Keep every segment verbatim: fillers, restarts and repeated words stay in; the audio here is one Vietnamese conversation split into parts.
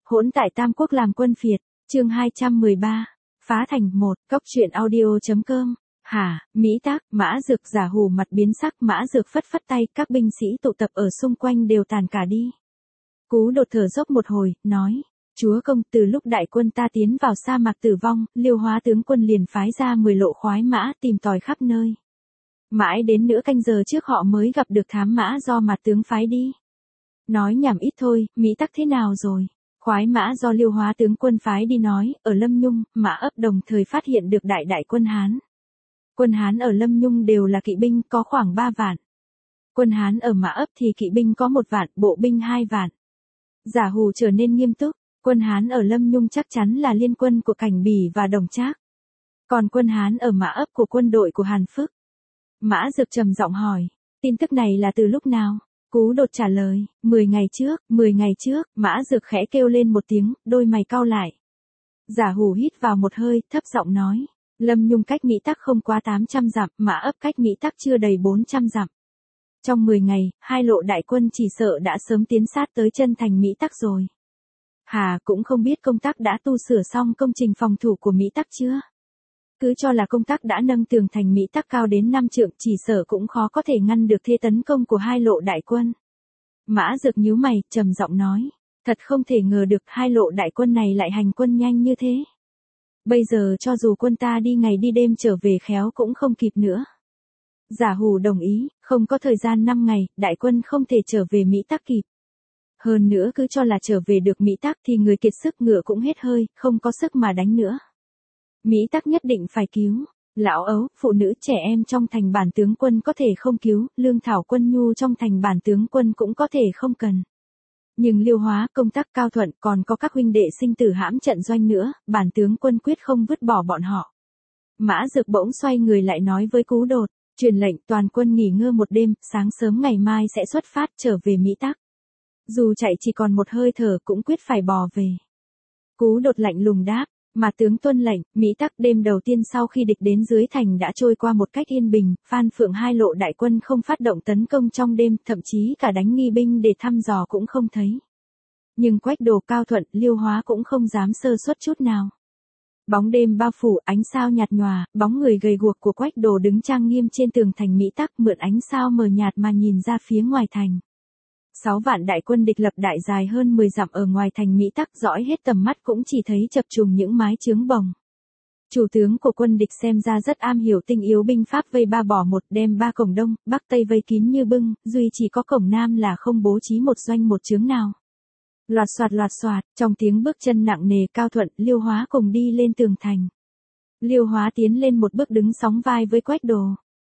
Hỗn tại Tam Quốc làm quân phiệt, chương hai trăm mười ba, phá thành một, cốc truyện audio.com. Hả, Mỹ Tác, Mã Dược giả hù mặt biến sắc, Mã Dược phất phất tay, các binh sĩ tụ tập ở xung quanh đều tàn cả đi. Cú Đột thở dốc một hồi, nói, chúa công, từ lúc đại quân ta tiến vào sa mạc tử vong, Liêu Hóa tướng quân liền phái ra mười lộ khoái mã tìm tòi khắp nơi. Mãi đến nửa canh giờ trước họ mới gặp được thám mã do mặt tướng phái đi. Nói nhảm ít thôi, Mỹ Tắc thế nào rồi? Khoái mã do Liêu Hóa tướng quân phái đi nói, ở Lâm Nhung, Mã Ấp đồng thời phát hiện được đại đại quân Hán. Quân Hán ở Lâm Nhung đều là kỵ binh, có khoảng ba vạn. Quân Hán ở Mã Ấp thì kỵ binh có một vạn, bộ binh hai vạn. Giả hù trở nên nghiêm túc, quân Hán ở Lâm Nhung chắc chắn là liên quân của Cảnh Bỉ và Đồng Trác. Còn quân Hán ở Mã Ấp của quân đội của Hàn Phức. Mã Dược trầm giọng hỏi, tin tức này là từ lúc nào? Cú Đột trả lời, mười ngày trước, mười ngày trước, Mã Dược khẽ kêu lên một tiếng, đôi mày cau lại. Giả hù hít vào một hơi, thấp giọng nói, Lâm Nhung cách Mỹ Tắc không quá tám trăm dặm, Mã Ấp cách Mỹ Tắc chưa đầy bốn trăm dặm. Trong mười ngày, hai lộ đại quân chỉ sợ đã sớm tiến sát tới chân thành Mỹ Tắc rồi. Hà cũng không biết công tác đã tu sửa xong công trình phòng thủ của Mỹ Tắc chưa? Cứ cho là công tác đã nâng tường thành Mỹ Tắc cao đến năm trượng, chỉ sợ cũng khó có thể ngăn được thế tấn công của hai lộ đại quân. Mã Dược nhíu mày, trầm giọng nói, thật không thể ngờ được hai lộ đại quân này lại hành quân nhanh như thế. Bây giờ cho dù quân ta đi ngày đi đêm trở về khéo cũng không kịp nữa. Giả hù đồng ý, không có thời gian năm ngày, đại quân không thể trở về Mỹ Tắc kịp. Hơn nữa cứ cho là trở về được Mỹ Tắc thì người kiệt sức ngựa cũng hết hơi, không có sức mà đánh nữa. Mỹ Tắc nhất định phải cứu, lão ấu, phụ nữ trẻ em trong thành bản tướng quân có thể không cứu, lương thảo quân nhu trong thành bản tướng quân cũng có thể không cần. Nhưng Liêu Hóa, Công Tác, Cao Thuận còn có các huynh đệ sinh tử hãm trận doanh nữa, bản tướng quân quyết không vứt bỏ bọn họ. Mã Dược bỗng xoay người lại nói với Cú Đột, truyền lệnh toàn quân nghỉ ngơi một đêm, sáng sớm ngày mai sẽ xuất phát trở về Mỹ Tắc. Dù chạy chỉ còn một hơi thở cũng quyết phải bò về. Cú Đột lạnh lùng đáp, mà tướng tuân lệnh. Mỹ Tắc đêm đầu tiên sau khi địch đến dưới thành đã trôi qua một cách yên bình, Phan Phượng hai lộ đại quân không phát động tấn công trong đêm, thậm chí cả đánh nghi binh để thăm dò cũng không thấy. Nhưng Quách Đồ, Cao Thuận, Liêu Hóa cũng không dám sơ suất chút nào. Bóng đêm bao phủ, ánh sao nhạt nhòa, bóng người gầy guộc của Quách Đồ đứng trang nghiêm trên tường thành Mỹ Tắc, mượn ánh sao mờ nhạt mà nhìn ra phía ngoài thành. Sáu vạn đại quân địch lập đại dài hơn mười dặm ở ngoài thành Mỹ Tắc, dõi hết tầm mắt cũng chỉ thấy chập trùng những mái chướng bồng. Chủ tướng của quân địch xem ra rất am hiểu tinh yếu binh pháp, vây ba bỏ một, đem ba cổng đông, bắc tây vây kín như bưng, duy chỉ có cổng nam là không bố trí một doanh một chướng nào. Loạt xoạt loạt xoạt, trong tiếng bước chân nặng nề, Cao Thuận, Liêu Hóa cùng đi lên tường thành. Liêu Hóa tiến lên một bước đứng sóng vai với Quách Đồ.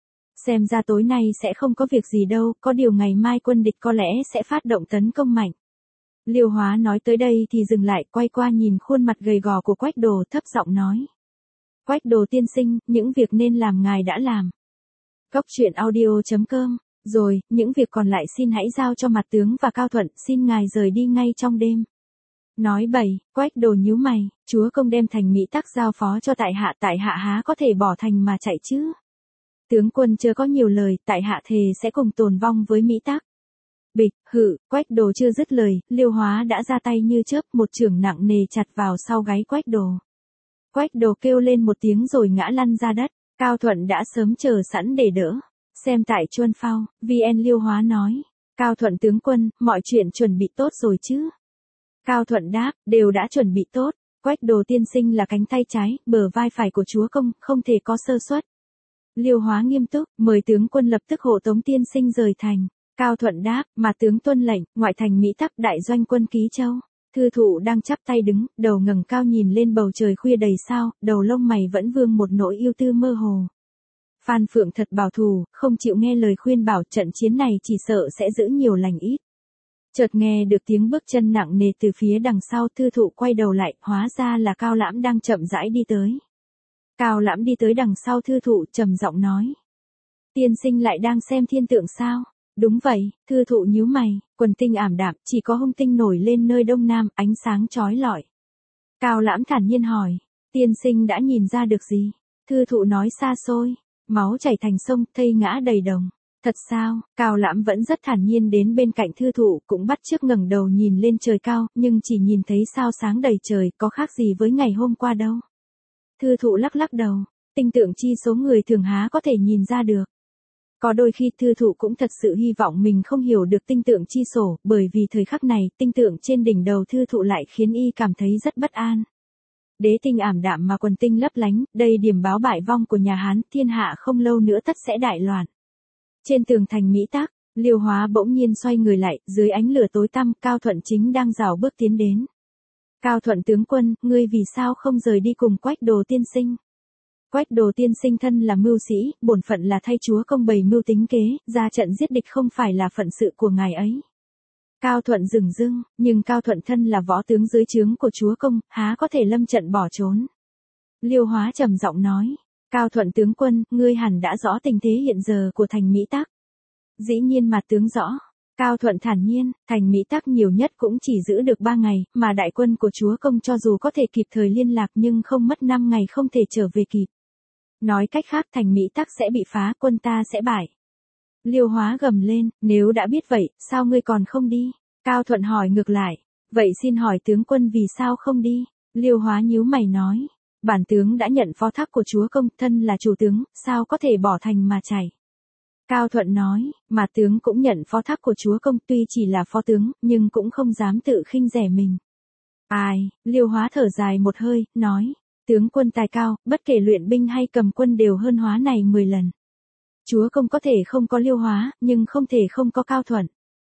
Xem ra tối nay sẽ không có việc gì đâu, có điều ngày mai quân địch có lẽ sẽ phát động tấn công mạnh. Liêu Hóa nói tới đây thì dừng lại, quay qua nhìn khuôn mặt gầy gò của Quách Đồ, thấp giọng nói. Quách Đồ tiên sinh, những việc nên làm ngài đã làm. Cốc truyện audio.com, rồi, những việc còn lại xin hãy giao cho mặt tướng và Cao Thuận, xin ngài rời đi ngay trong đêm. Nói bậy, Quách Đồ nhíu mày, chúa công đem thành Mỹ Tắc giao phó cho tại hạ, tại hạ há có thể bỏ thành mà chạy chứ? Tướng quân chưa có nhiều lời, tại hạ thề sẽ cùng tồn vong với Mỹ Tắc. Bịch, hự, Quách Đồ chưa dứt lời, Liêu Hóa đã ra tay như chớp, một chưởng nặng nề chặt vào sau gáy Quách Đồ. Quách Đồ kêu lên một tiếng rồi ngã lăn ra đất, Cao Thuận đã sớm chờ sẵn để đỡ. Xem tại Chuân Phao, vê en Liêu Hóa nói, Cao Thuận tướng quân, mọi chuyện chuẩn bị tốt rồi chứ? Cao Thuận đáp, đều đã chuẩn bị tốt, Quách Đồ tiên sinh là cánh tay trái, bờ vai phải của chúa công, không thể có sơ suất. Liêu Hóa nghiêm túc, mời tướng quân lập tức hộ tống tiên sinh rời thành. Cao Thuận đáp, mà tướng tuân lệnh, ngoại thành Mỹ Tắc đại doanh quân Ký Châu. Thư thụ đang chắp tay đứng, đầu ngẩng cao nhìn lên bầu trời khuya đầy sao, đầu lông mày vẫn vương một nỗi yêu tư mơ hồ. Phan Phượng thật bảo thủ, không chịu nghe lời khuyên bảo, trận chiến này chỉ sợ sẽ giữ nhiều lành ít. Chợt nghe được tiếng bước chân nặng nề từ phía đằng sau, Thư thụ quay đầu lại, hóa ra là Cao Lãm đang chậm rãi đi tới. Cao Lãm đi tới đằng sau Thư thụ, trầm giọng nói. Tiên sinh lại đang xem thiên tượng sao? Đúng vậy, Thư thụ nhíu mày, quần tinh ảm đạm, chỉ có hung tinh nổi lên nơi đông nam, ánh sáng chói lọi. Cao Lãm thản nhiên hỏi, tiên sinh đã nhìn ra được gì? Thư thụ nói xa xôi, máu chảy thành sông, thây ngã đầy đồng. Thật sao? Cao Lãm vẫn rất thản nhiên đến bên cạnh thư thụ, cũng bắt chước ngẩng đầu nhìn lên trời cao, nhưng chỉ nhìn thấy sao sáng đầy trời, có khác gì với ngày hôm qua đâu. Thư thụ lắc lắc đầu, tinh tượng chi số người thường há có thể nhìn ra được. Có đôi khi thư thụ cũng thật sự hy vọng mình không hiểu được tinh tượng chi sổ, bởi vì thời khắc này, tinh tượng trên đỉnh đầu thư thụ lại khiến y cảm thấy rất bất an. Đế tinh ảm đạm mà quần tinh lấp lánh, đây điểm báo bại vong của nhà Hán, thiên hạ không lâu nữa tất sẽ đại loạn. Trên tường thành Mỹ Tác, Liêu Hóa bỗng nhiên xoay người lại, dưới ánh lửa tối tăm, Cao Thuận chính đang rảo bước tiến đến. Cao Thuận tướng quân, ngươi vì sao không rời đi cùng Quách Đồ tiên sinh? Quách Đồ tiên sinh thân là mưu sĩ, bổn phận là thay chúa công bày mưu tính kế, ra trận giết địch không phải là phận sự của ngài ấy. Cao Thuận dửng dưng, nhưng Cao Thuận thân là võ tướng dưới trướng của chúa công, há có thể lâm trận bỏ trốn. Liêu Hóa trầm giọng nói, Cao Thuận tướng quân, ngươi hẳn đã rõ tình thế hiện giờ của thành Mỹ Tác. Dĩ nhiên mà tướng rõ. Cao Thuận thản nhiên, thành Mỹ Tác nhiều nhất cũng chỉ giữ được ba ngày, mà đại quân của chúa công cho dù có thể kịp thời liên lạc nhưng không mất năm ngày không thể trở về kịp. Nói cách khác thành Mỹ Tác sẽ bị phá, quân ta sẽ bại. Liêu Hóa gầm lên, nếu đã biết vậy, sao ngươi còn không đi? Cao Thuận hỏi ngược lại, vậy xin hỏi tướng quân vì sao không đi? Liêu Hóa nhíu mày nói, bản tướng đã nhận phó thác của chúa công, thân là chủ tướng, sao có thể bỏ thành mà chạy? Cao Thuận nói, mà tướng cũng nhận phó thác của chúa công, tuy chỉ là phó tướng, nhưng cũng không dám tự khinh rẻ mình. Ai, Liêu Hóa thở dài một hơi, nói, tướng quân tài cao, bất kể luyện binh hay cầm quân đều hơn Hóa này mười lần. Chúa công có thể không có Liêu Hóa, nhưng không thể không có Cao Thuận.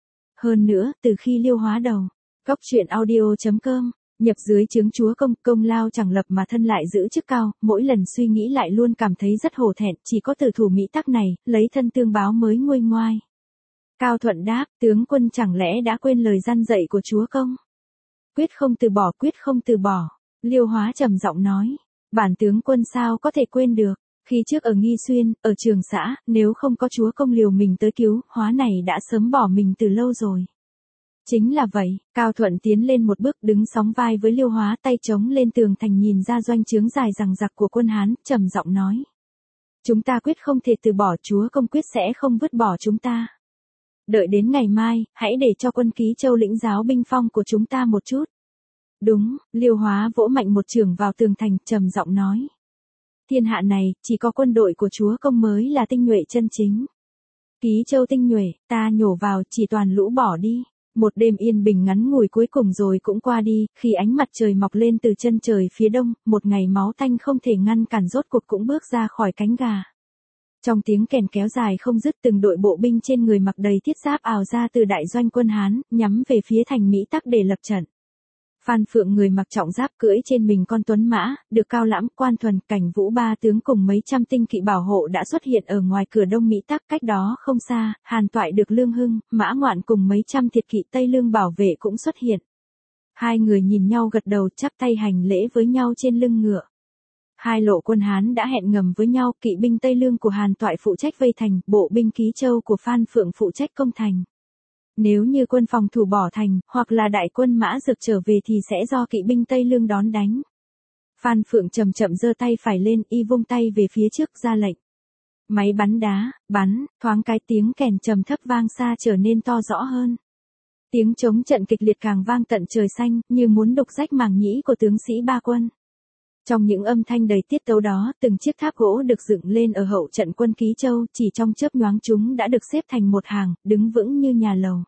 Hơn nữa, từ khi Liêu Hóa đầu, góc truyện audio chấm com, nhập dưới trướng chúa công, công lao chẳng lập mà thân lại giữ chức cao, mỗi lần suy nghĩ lại luôn cảm thấy rất hổ thẹn, chỉ có tử thủ Mỹ Tác này, lấy thân tương báo mới nguôi ngoai. Cao Thuận đáp, tướng quân chẳng lẽ đã quên lời răn dạy của chúa công? Quyết không từ bỏ, quyết không từ bỏ. Liêu Hóa trầm giọng nói, bản tướng quân sao có thể quên được, khi trước ở Nghi Xuyên, ở Trường Xã, nếu không có chúa công liều mình tới cứu, Hóa này đã sớm bỏ mình từ lâu rồi. Chính là vậy, Cao Thuận tiến lên một bước đứng sóng vai với Liêu Hóa, tay chống lên tường thành nhìn ra doanh trướng dài dằng dặc của quân Hán, trầm giọng nói. Chúng ta quyết không thể từ bỏ, chúa công quyết sẽ không vứt bỏ chúng ta. Đợi đến ngày mai, hãy để cho quân Ký Châu lĩnh giáo binh phong của chúng ta một chút. Đúng, Liêu Hóa vỗ mạnh một chưởng vào tường thành, trầm giọng nói. Thiên hạ này, chỉ có quân đội của chúa công mới là tinh nhuệ chân chính. Ký Châu tinh nhuệ, ta nhổ vào, chỉ toàn lũ bỏ đi. Một đêm yên bình ngắn ngủi cuối cùng rồi cũng qua đi, khi ánh mặt trời mọc lên từ chân trời phía đông, một ngày máu tanh không thể ngăn cản rốt cuộc cũng bước ra khỏi cánh gà. Trong tiếng kèn kéo dài không dứt, từng đội bộ binh trên người mặc đầy thiết giáp ào ra từ đại doanh quân Hán, nhắm về phía thành Mỹ Tác để lập trận. Phan Phượng người mặc trọng giáp cưỡi trên mình con tuấn mã, được Cao Lãm, Quan Thuần, Cảnh Vũ ba tướng cùng mấy trăm tinh kỵ bảo hộ đã xuất hiện ở ngoài cửa đông Mỹ Tác, cách đó không xa, Hàn Toại được Lương Hưng, Mã Ngoạn cùng mấy trăm thiệt kỵ Tây Lương bảo vệ cũng xuất hiện. Hai người nhìn nhau gật đầu, chắp tay hành lễ với nhau trên lưng ngựa. Hai lộ quân Hán đã hẹn ngầm với nhau, kỵ binh Tây Lương của Hàn Toại phụ trách vây thành, bộ binh Ký Châu của Phan Phượng phụ trách công thành. Nếu như quân phòng thủ bỏ thành, hoặc là đại quân Mã Dược trở về thì sẽ do kỵ binh Tây Lương đón đánh. Phan Phượng chậm chậm giơ tay phải lên, y vung tay về phía trước ra lệnh. Máy bắn đá, bắn, thoáng cái tiếng kèn trầm thấp vang xa trở nên to rõ hơn. Tiếng trống trận kịch liệt càng vang tận trời xanh, như muốn đục rách màng nhĩ của tướng sĩ ba quân. Trong những âm thanh đầy tiết tấu đó, từng chiếc tháp gỗ được dựng lên ở hậu trận quân Ký Châu, chỉ trong chớp nhoáng chúng đã được xếp thành một hàng, đứng vững như nhà lầu.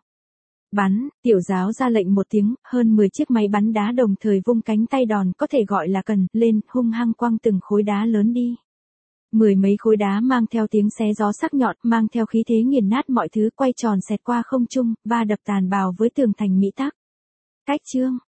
Bắn, tiểu giáo ra lệnh một tiếng, hơn mười chiếc máy bắn đá đồng thời vung cánh tay đòn, có thể gọi là cần, lên, hung hăng quăng từng khối đá lớn đi. Mười mấy khối đá mang theo tiếng xé gió sắc nhọn, mang theo khí thế nghiền nát mọi thứ, quay tròn xẹt qua không trung, va đập tàn bào với tường thành Mỹ Tác. Cách chương